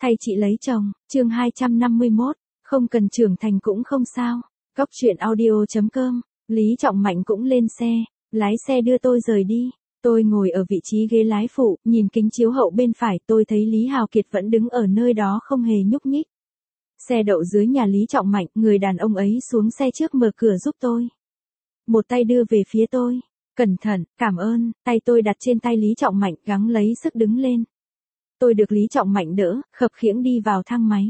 Thay chị lấy chồng, chương 251, không cần trưởng thành cũng không sao. Cóc truyện audio.com, Lý Trọng Mạnh cũng lên xe, lái xe đưa tôi rời đi. Tôi ngồi ở vị trí ghế lái phụ, nhìn kính chiếu hậu bên phải, tôi thấy Lý Hào Kiệt vẫn đứng ở nơi đó không hề nhúc nhích. Xe đậu dưới nhà Lý Trọng Mạnh, người đàn ông ấy xuống xe trước mở cửa giúp tôi. Một tay đưa về phía tôi. Cẩn thận, cảm ơn, tay tôi đặt trên tay Lý Trọng Mạnh, gắng lấy sức đứng lên. Tôi được Lý Trọng Mạnh đỡ, khập khiễng đi vào thang máy.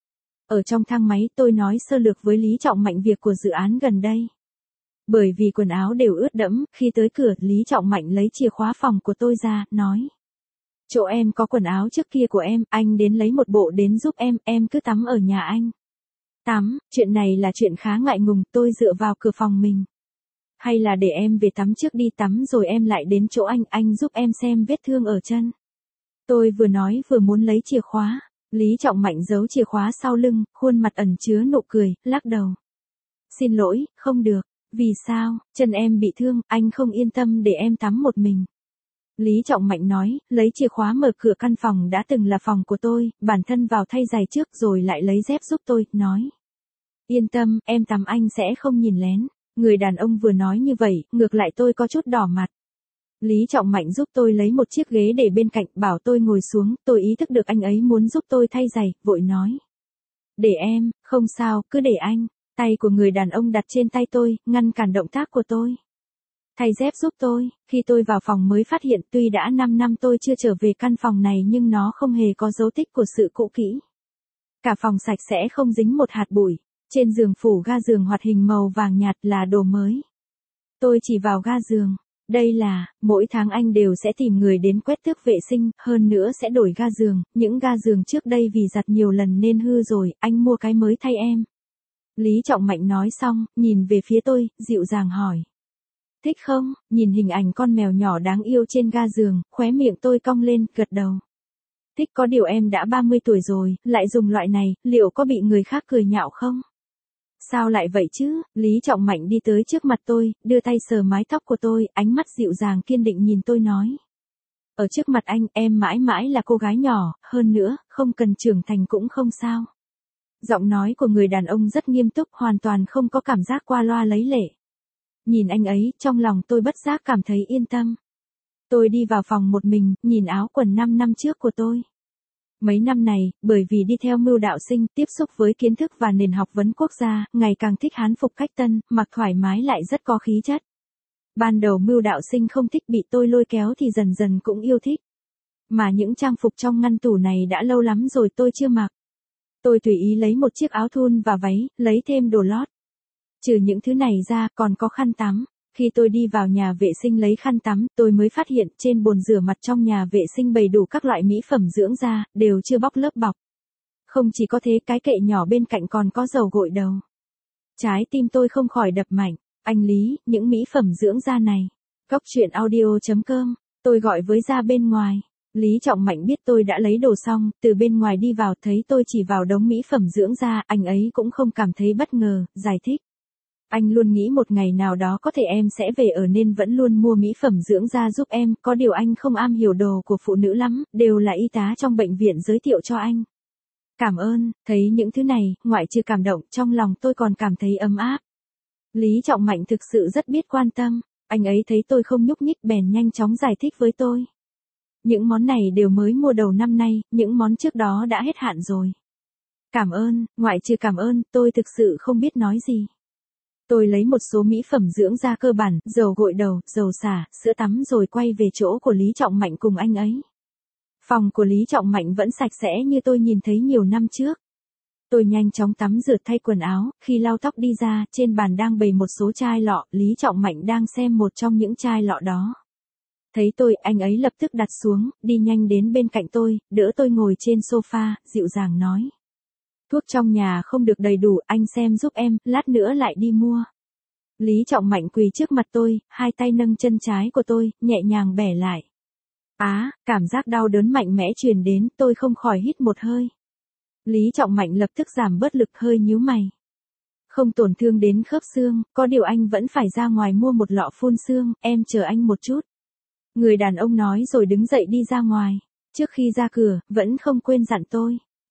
Ở trong thang máy tôi nói sơ lược với Lý Trọng Mạnh việc của dự án gần đây. Bởi vì quần áo đều ướt đẫm, khi tới cửa, Lý Trọng Mạnh lấy chìa khóa phòng của tôi ra, nói. Chỗ em có quần áo trước kia của em, anh đến lấy một bộ đến giúp em cứ tắm ở nhà anh. Tắm, chuyện này là chuyện khá ngại ngùng, tôi dựa vào cửa phòng mình. Hay là để em về tắm trước đi, tắm rồi em lại đến chỗ anh giúp em xem vết thương ở chân. Tôi vừa nói vừa muốn lấy chìa khóa, Lý Trọng Mạnh giấu chìa khóa sau lưng, khuôn mặt ẩn chứa nụ cười, lắc đầu. Xin lỗi, không được, vì sao, chân em bị thương, anh không yên tâm để em tắm một mình. Lý Trọng Mạnh nói, lấy chìa khóa mở cửa căn phòng đã từng là phòng của tôi, bản thân vào thay giày trước rồi lại lấy dép giúp tôi, nói. Yên tâm, em tắm anh sẽ không nhìn lén. Người đàn ông vừa nói như vậy, ngược lại tôi có chút đỏ mặt. Lý Trọng Mạnh giúp tôi lấy một chiếc ghế để bên cạnh, bảo tôi ngồi xuống, tôi ý thức được anh ấy muốn giúp tôi thay giày, vội nói. Để em, không sao, cứ để anh. Tay của người đàn ông đặt trên tay tôi, ngăn cản động tác của tôi. Thay dép giúp tôi, khi tôi vào phòng mới phát hiện tuy đã 5 năm tôi chưa trở về căn phòng này nhưng nó không hề có dấu tích của sự cũ kỹ. Cả phòng sạch sẽ không dính một hạt bụi. Trên giường phủ ga giường hoạt hình màu vàng nhạt là đồ mới. Tôi chỉ vào ga giường. Đây là, mỗi tháng anh đều sẽ tìm người đến quét tước vệ sinh, hơn nữa sẽ đổi ga giường, những ga giường trước đây vì giặt nhiều lần nên hư rồi, anh mua cái mới thay em. Lý Trọng Mạnh nói xong, nhìn về phía tôi, dịu dàng hỏi. Thích không? Nhìn hình ảnh con mèo nhỏ đáng yêu trên ga giường, khóe miệng tôi cong lên, gật đầu. Thích, có điều em đã 30 tuổi rồi, lại dùng loại này, liệu có bị người khác cười nhạo không? Sao lại vậy chứ? Lý Trọng Mạnh đi tới trước mặt tôi, đưa tay sờ mái tóc của tôi, ánh mắt dịu dàng kiên định nhìn tôi nói. Ở trước mặt anh, em mãi mãi là cô gái nhỏ, hơn nữa, không cần trưởng thành cũng không sao. Giọng nói của người đàn ông rất nghiêm túc, hoàn toàn không có cảm giác qua loa lấy lệ. Nhìn anh ấy, trong lòng tôi bất giác cảm thấy yên tâm. Tôi đi vào phòng một mình, nhìn áo quần 5 năm trước của tôi. Mấy năm này, bởi vì đi theo Mưu Đạo Sinh, tiếp xúc với kiến thức và nền học vấn quốc gia, ngày càng thích hán phục cách tân, mặc thoải mái lại rất có khí chất. Ban đầu Mưu Đạo Sinh không thích bị tôi lôi kéo thì dần dần cũng yêu thích. Mà những trang phục trong ngăn tủ này đã lâu lắm rồi tôi chưa mặc. Tôi tùy ý lấy một chiếc áo thun và váy, lấy thêm đồ lót. Trừ những thứ này ra, còn có khăn tắm. Khi tôi đi vào nhà vệ sinh lấy khăn tắm, tôi mới phát hiện trên bồn rửa mặt trong nhà vệ sinh bày đủ các loại mỹ phẩm dưỡng da, đều chưa bóc lớp bọc. Không chỉ có thế, cái kệ nhỏ bên cạnh còn có dầu gội đầu. Trái tim tôi không khỏi đập mạnh. Anh Lý, những mỹ phẩm dưỡng da này. Cóc truyện audio.com, tôi gọi với ra bên ngoài. Lý Trọng Mạnh biết tôi đã lấy đồ xong, từ bên ngoài đi vào thấy tôi chỉ vào đống mỹ phẩm dưỡng da, anh ấy cũng không cảm thấy bất ngờ, giải thích. Anh luôn nghĩ một ngày nào đó có thể em sẽ về ở nên vẫn luôn mua mỹ phẩm dưỡng da giúp em, có điều anh không am hiểu đồ của phụ nữ lắm, đều là y tá trong bệnh viện giới thiệu cho anh. Cảm ơn, thấy những thứ này, ngoại trừ cảm động, trong lòng tôi còn cảm thấy ấm áp. Lý Trọng Mạnh thực sự rất biết quan tâm, anh ấy thấy tôi không nhúc nhích bèn nhanh chóng giải thích với tôi. Những món này đều mới mua đầu năm nay, những món trước đó đã hết hạn rồi. Cảm ơn, ngoại trừ cảm ơn, tôi thực sự không biết nói gì. Tôi lấy một số mỹ phẩm dưỡng da cơ bản, dầu gội đầu, dầu xả, sữa tắm rồi quay về chỗ của Lý Trọng Mạnh cùng anh ấy. Phòng của Lý Trọng Mạnh vẫn sạch sẽ như tôi nhìn thấy nhiều năm trước. Tôi nhanh chóng tắm rửa thay quần áo, khi lau tóc đi ra, trên bàn đang bày một số chai lọ, Lý Trọng Mạnh đang xem một trong những chai lọ đó. Thấy tôi, anh ấy lập tức đặt xuống, đi nhanh đến bên cạnh tôi, đỡ tôi ngồi trên sofa, dịu dàng nói. Thuốc trong nhà không được đầy đủ, anh xem giúp em, lát nữa lại đi mua. Lý Trọng Mạnh quỳ trước mặt tôi, hai tay nâng chân trái của tôi, nhẹ nhàng bẻ lại. Cảm giác đau đớn mạnh mẽ truyền đến, tôi không khỏi hít một hơi. Lý Trọng Mạnh lập tức giảm bớt lực, hơi nhíu mày. Không tổn thương đến khớp xương, có điều anh vẫn phải ra ngoài mua một lọ phun xương, em chờ anh một chút. Người đàn ông nói rồi đứng dậy đi ra ngoài. Trước khi ra cửa, vẫn không quên dặn tôi.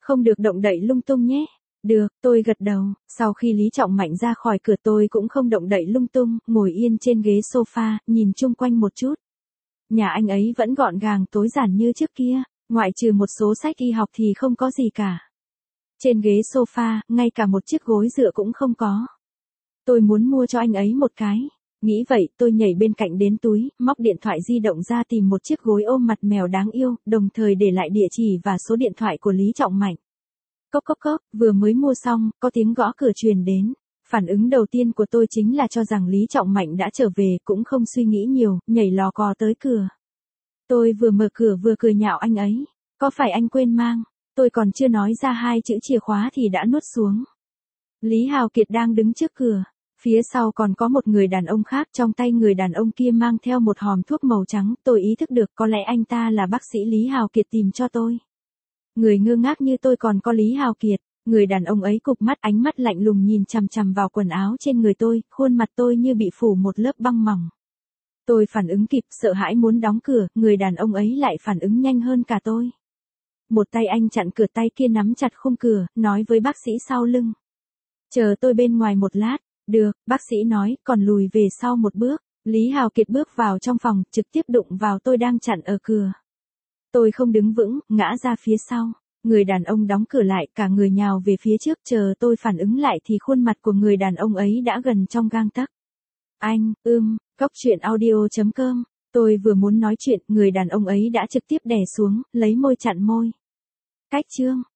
Không được động đậy lung tung nhé. Được, tôi gật đầu. Sau khi Lý Trọng Mạnh ra khỏi cửa tôi cũng không động đậy lung tung, ngồi yên trên ghế sofa, nhìn chung quanh một chút. Nhà anh ấy vẫn gọn gàng tối giản như trước kia, ngoại trừ một số sách y học thì không có gì cả. Trên ghế sofa, ngay cả một chiếc gối dựa cũng không có. Tôi muốn mua cho anh ấy một cái. Nghĩ vậy, tôi nhảy bên cạnh đến túi, móc điện thoại di động ra tìm một chiếc gối ôm mặt mèo đáng yêu, đồng thời để lại địa chỉ và số điện thoại của Lý Trọng Mạnh. Cốc cốc cốc, vừa mới mua xong, có tiếng gõ cửa truyền đến. Phản ứng đầu tiên của tôi chính là cho rằng Lý Trọng Mạnh đã trở về, cũng không suy nghĩ nhiều, nhảy lò cò tới cửa. Tôi vừa mở cửa vừa cười nhạo anh ấy. Có phải anh quên mang? Tôi còn chưa nói ra hai chữ chìa khóa thì đã nuốt xuống. Lý Hào Kiệt đang đứng trước cửa. Phía sau còn có một người đàn ông khác, trong tay người đàn ông kia mang theo một hòm thuốc màu trắng. Tôi ý thức được có lẽ anh ta là bác sĩ Lý Hào Kiệt tìm cho tôi. Người ngơ ngác như tôi còn có Lý Hào Kiệt. Người đàn ông ấy cụp mắt, ánh mắt lạnh lùng nhìn chằm chằm vào quần áo trên người tôi, khuôn mặt tôi như bị phủ một lớp băng mỏng. Tôi phản ứng kịp, sợ hãi muốn đóng cửa, người đàn ông ấy lại phản ứng nhanh hơn cả tôi. Một tay anh chặn cửa, tay kia nắm chặt khung cửa, nói với bác sĩ sau lưng. Chờ tôi bên ngoài một lát. Được, bác sĩ nói, còn lùi về sau một bước. Lý Hào Kiệt bước vào trong phòng, trực tiếp đụng vào tôi đang chặn ở cửa. Tôi không đứng vững, ngã ra phía sau. Người đàn ông đóng cửa lại, cả người nhào về phía trước, chờ tôi phản ứng lại thì khuôn mặt của người đàn ông ấy đã gần trong gang tấc. Anh, Cốc truyện audio.com. Tôi vừa muốn nói chuyện, người đàn ông ấy đã trực tiếp đè xuống, lấy môi chặn môi. Cách chương.